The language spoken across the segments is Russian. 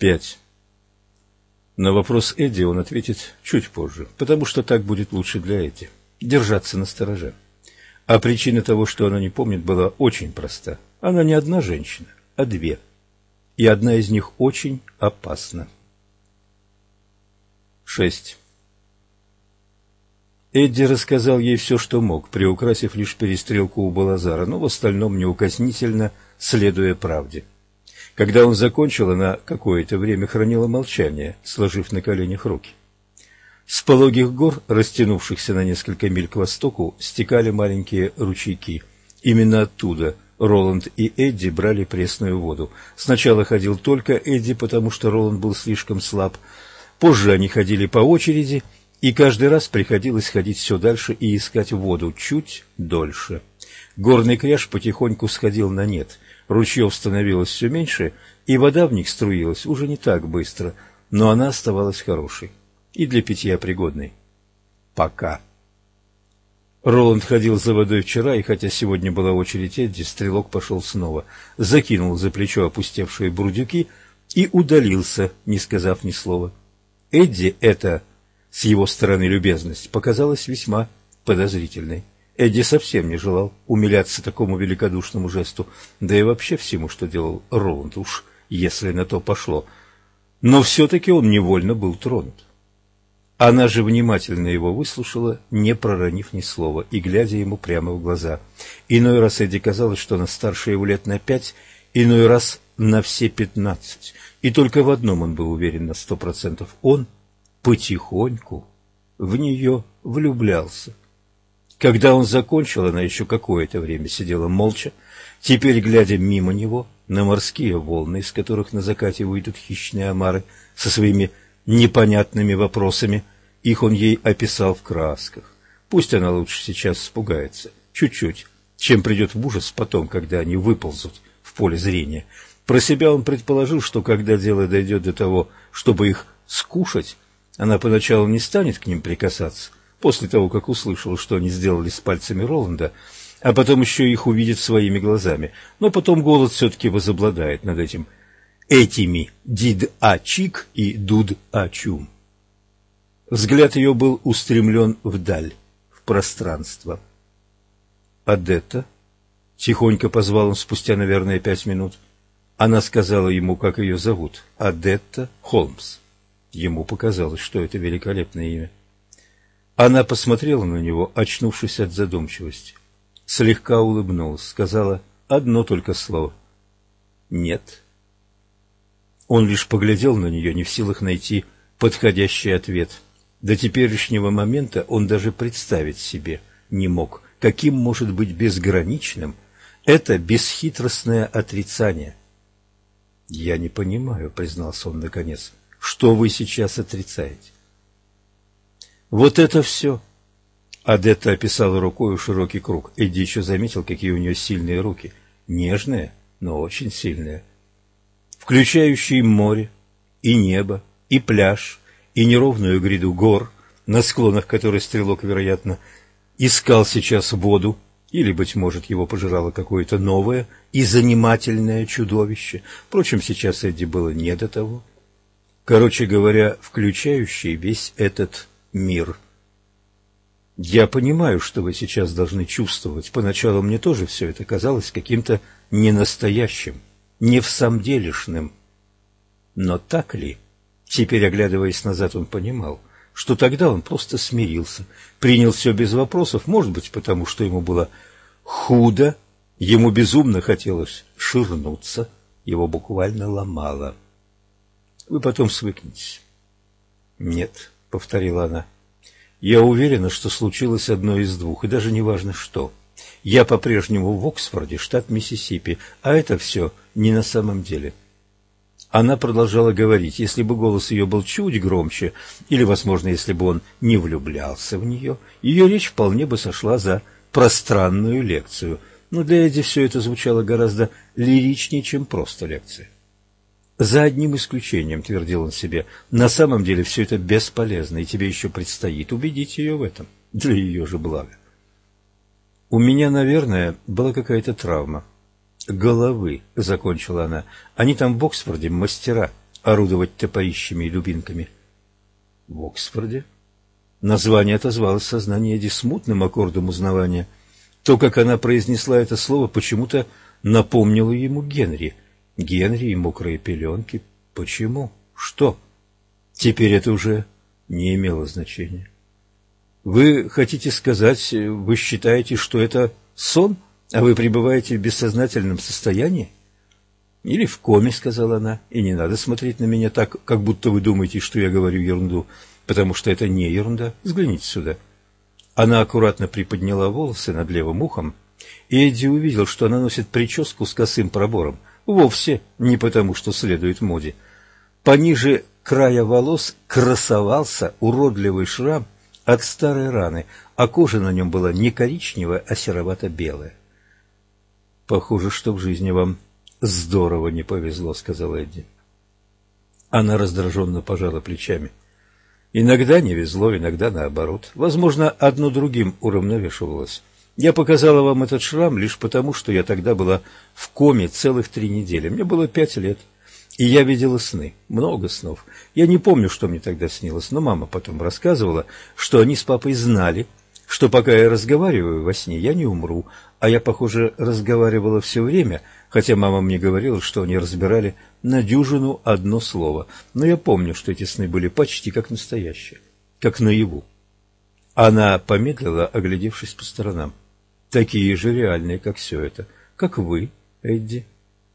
5. На вопрос Эдди он ответит чуть позже, потому что так будет лучше для Эдди. Держаться настороже. А причина того, что она не помнит, была очень проста. Она не одна женщина, а две. И одна из них очень опасна. 6. Эдди рассказал ей все, что мог, приукрасив лишь перестрелку у Балазара, но в остальном неукоснительно, следуя правде. Когда он закончил, она какое-то время хранила молчание, сложив на коленях руки. С пологих гор, растянувшихся на несколько миль к востоку, стекали маленькие ручейки. Именно оттуда Роланд и Эдди брали пресную воду. Сначала ходил только Эдди, потому что Роланд был слишком слаб. Позже они ходили по очереди, и каждый раз приходилось ходить все дальше и искать воду чуть дольше. Горный кряж потихоньку сходил на нет. Ручьев становилось все меньше, и вода в них струилась уже не так быстро, но она оставалась хорошей и для питья пригодной. Пока. Роланд ходил за водой вчера, и хотя сегодня была очередь Эдди, стрелок пошел снова, закинул за плечо опустевшие бурдюки и удалился, не сказав ни слова. Эдди это, с его стороны любезность, показалась весьма подозрительной. Эдди совсем не желал умиляться такому великодушному жесту, да и вообще всему, что делал Роланд, уж если на то пошло. Но все-таки он невольно был тронут. Она же внимательно его выслушала, не проронив ни слова, и глядя ему прямо в глаза. Иной раз Эдди казалось, что она старше его лет на 5, иной раз на все 15. И только в одном он был уверен на 100%. Он потихоньку в нее влюблялся. Когда он закончил, она еще какое-то время сидела молча, теперь глядя мимо него на морские волны, из которых на закате выйдут хищные омары со своими непонятными вопросами. Их он ей описал в красках. Пусть она лучше сейчас испугается, чуть-чуть, чем придет в ужас потом, когда они выползут в поле зрения. Про себя он предположил, что когда дело дойдет до того, чтобы их скушать, она поначалу не станет к ним прикасаться, после того, как услышала, что они сделали с пальцами Роланда, а потом еще их увидит своими глазами. Но потом голод все-таки возобладает над этими Дид-А-Чик и Дуд-А-Чум. Взгляд ее был устремлен вдаль, в пространство. «Адетта?» — тихонько позвал он спустя, наверное, 5 минут. Она сказала ему, как ее зовут. Адетта Холмс. Ему показалось, что это великолепное имя. Она посмотрела на него, очнувшись от задумчивости. Слегка улыбнулась, сказала одно только слово. «Нет». Он лишь поглядел на нее, не в силах найти подходящий ответ. До теперешнего момента он даже представить себе не мог, каким может быть безграничным это бесхитростное отрицание. «Я не понимаю», — признался он наконец, — «что вы сейчас отрицаете?» «Вот это все». Адетта описала рукой широкий круг. Эдди еще заметил, какие у нее сильные руки. Нежные, но очень сильные. Включающие море, и небо, и пляж, и неровную гряду гор, на склонах которой стрелок, вероятно, искал сейчас воду, или, быть может, его пожирало какое-то новое и занимательное чудовище. Впрочем, сейчас Эдди было не до того. Короче говоря, включающий весь этот мир. Я понимаю, что вы сейчас должны чувствовать. Поначалу мне тоже все это казалось каким-то ненастоящим, не всамделишным. Но так ли? Теперь, оглядываясь назад, он понимал, что тогда он просто смирился, принял все без вопросов, может быть, потому что ему было худо, ему безумно хотелось ширнуться, его буквально ломало. Вы потом свыкнетесь. Нет, — повторила она, — я уверена, что случилось одно из двух, и даже не важно что. Я по-прежнему в Оксфорде, штат Миссисипи, а это все не на самом деле. Она продолжала говорить. Если бы голос ее был чуть громче, или, возможно, если бы он не влюблялся в нее, ее речь вполне бы сошла за пространную лекцию. Но для Эдди все это звучало гораздо лиричнее, чем просто лекция. «За одним исключением», — твердил он себе, — «на самом деле все это бесполезно, и тебе еще предстоит убедить ее в этом, для ее же блага». «У меня, наверное, была какая-то травма. Головы», — закончила она. «Они там в Оксфорде мастера. орудовать топорищами и дубинками. В Оксфорде? Название отозвалось в сознании Эдди смутным аккордом узнавания. То, как она произнесла это слово, почему-то напомнило ему Генри. Генри и мокрые пеленки. Почему? Что? Теперь это уже не имело значения. Вы хотите сказать, вы считаете, что это сон, а вы пребываете в бессознательном состоянии? Или в коме, сказала она, и не надо смотреть на меня так, как будто вы думаете, что я говорю ерунду, потому что это не ерунда. Взгляните сюда. Она аккуратно приподняла волосы над левым ухом, и Эдди увидел, что она носит прическу с косым пробором, вовсе не потому, что следует моде. Пониже края волос красовался уродливый шрам от старой раны, а кожа на нем была не коричневая, а серовато-белая. «Похоже, что в жизни вам здорово не повезло», — сказал Эдди. Она раздраженно пожала плечами. «Иногда не везло, иногда наоборот. Возможно, одно другим уравновешивалось. Я показала вам этот шрам лишь потому, что я тогда была в коме целых 3 недели. Мне было 5 лет. И я видела сны, много снов. Я не помню, что мне тогда снилось, но мама потом рассказывала, что они с папой знали, что пока я разговариваю во сне, я не умру, а я, похоже, разговаривала все время, хотя мама мне говорила, что они разбирали на дюжину одно слово. Но я помню, что эти сны были почти как настоящие, как наяву. Она помедлила, оглядевшись по сторонам. Такие же реальные, как все это, как вы, Эдди.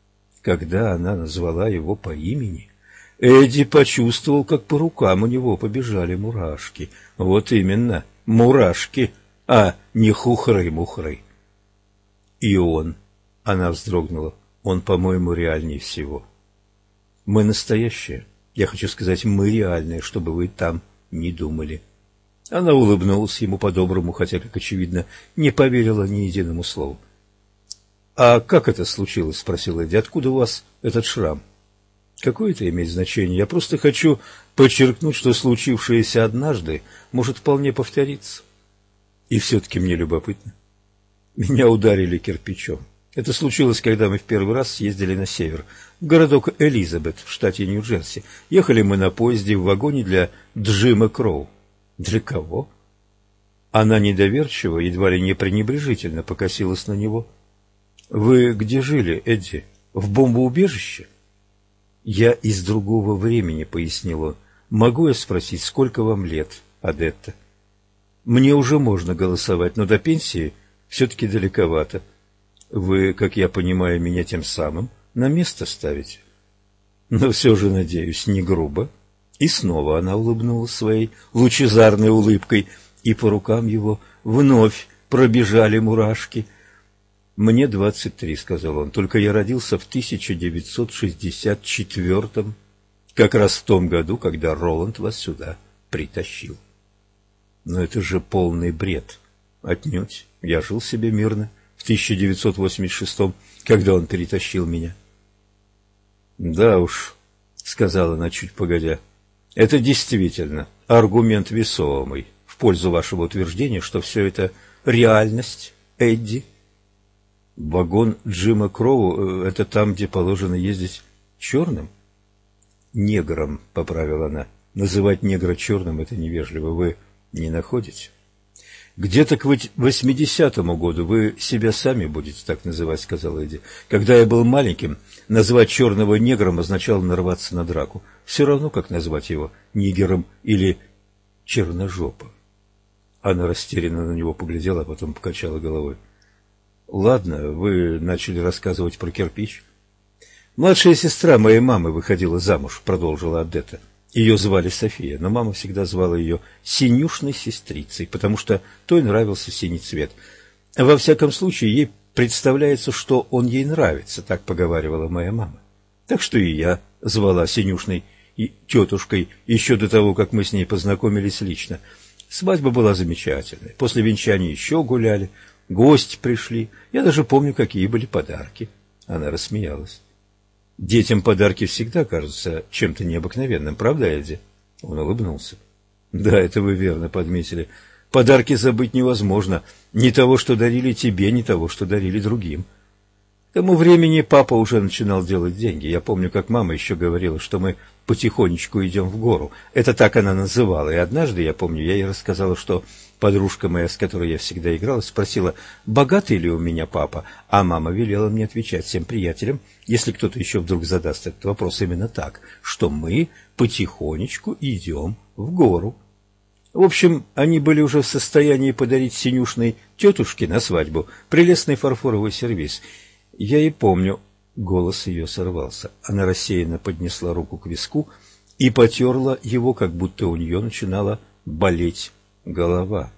Когда она назвала его по имени, Эдди почувствовал, как по рукам у него побежали мурашки. Вот именно, мурашки, а не хухры-мухры. И он, она вздрогнула, он, по-моему, реальнее всего. Мы настоящие, я хочу сказать, мы реальные, чтобы вы там не думали. Она улыбнулась ему по-доброму, хотя, как очевидно, не поверила ни единому слову. «А как это случилось?» — спросил Эдди. «Откуда у вас этот шрам?» «Какое это имеет значение? Я просто хочу подчеркнуть, что случившееся однажды может вполне повториться. И все-таки мне любопытно. Меня ударили кирпичом. Это случилось, когда мы в первый раз съездили на север, в городок Элизабет в штате Нью-Джерси. Ехали мы на поезде в вагоне для Джима Кроу». «Для кого?» Она недоверчиво, едва ли не пренебрежительно покосилась на него. «Вы где жили, Эдди? В бомбоубежище?» «Я из другого времени», — пояснил он. «Могу я спросить, сколько вам лет, Адетта?» «Мне уже можно голосовать, но до пенсии все-таки далековато. Вы, как я понимаю, меня тем самым на место ставите?» «Но все же, надеюсь, не грубо». И снова она улыбнулась своей лучезарной улыбкой, и по рукам его вновь пробежали мурашки. «Мне 23, — сказал он, — только я родился в 1964-м, как раз в том году, когда Роланд вас сюда притащил». «Но это же полный бред». «Отнюдь. Я жил себе мирно в 1986-м, когда он перетащил меня». «Да уж, — сказала она чуть погодя, — это действительно аргумент весомый в пользу вашего утверждения, что все это реальность, Эдди». «Вагон Джима Кроу — это там, где положено ездить черным?» «Негром», — поправила она. «Называть негра черным — это невежливо. Вы не находите?» «Где-то к 80-му году вы себя сами будете так называть», — сказал Эдди. «Когда я был маленьким, назвать черного негром означало нарваться на драку. Все равно, как назвать его нигером или черножопом». Она растерянно на него поглядела, а потом покачала головой. «Ладно, вы начали рассказывать про кирпич». «Младшая сестра моей мамы выходила замуж», — продолжила Адетта. Ее звали София, но мама всегда звала ее синюшной сестрицей, потому что той нравился синий цвет. Во всяком случае, ей представляется, что он ей нравится, так поговаривала моя мама. Так что и я звала синюшной и тетушкой еще до того, как мы с ней познакомились лично. Свадьба была замечательной. После венчания еще гуляли, гости пришли. Я даже помню, какие были подарки. Она рассмеялась. «Детям подарки всегда кажутся чем-то необыкновенным, правда, Эдди?» Он улыбнулся. «Да, это вы верно подметили. Подарки забыть невозможно. Ни того, что дарили тебе, ни того, что дарили другим». тому времени папа уже начинал делать деньги. Я помню, как мама еще говорила, что мы потихонечку идем в гору. Это так она называла. И однажды, я помню, я ей рассказала, что подружка моя, с которой я всегда играла, спросила, богатый ли у меня папа, а мама велела мне отвечать всем приятелям, если кто-то еще вдруг задаст этот вопрос именно так, что мы потихонечку идем в гору. В общем, они были уже в состоянии подарить синюшной тетушке на свадьбу прелестный фарфоровый сервиз. Я и помню, голос ее сорвался. Она рассеянно поднесла руку к виску и потерла его, как будто у нее начинала болеть голова.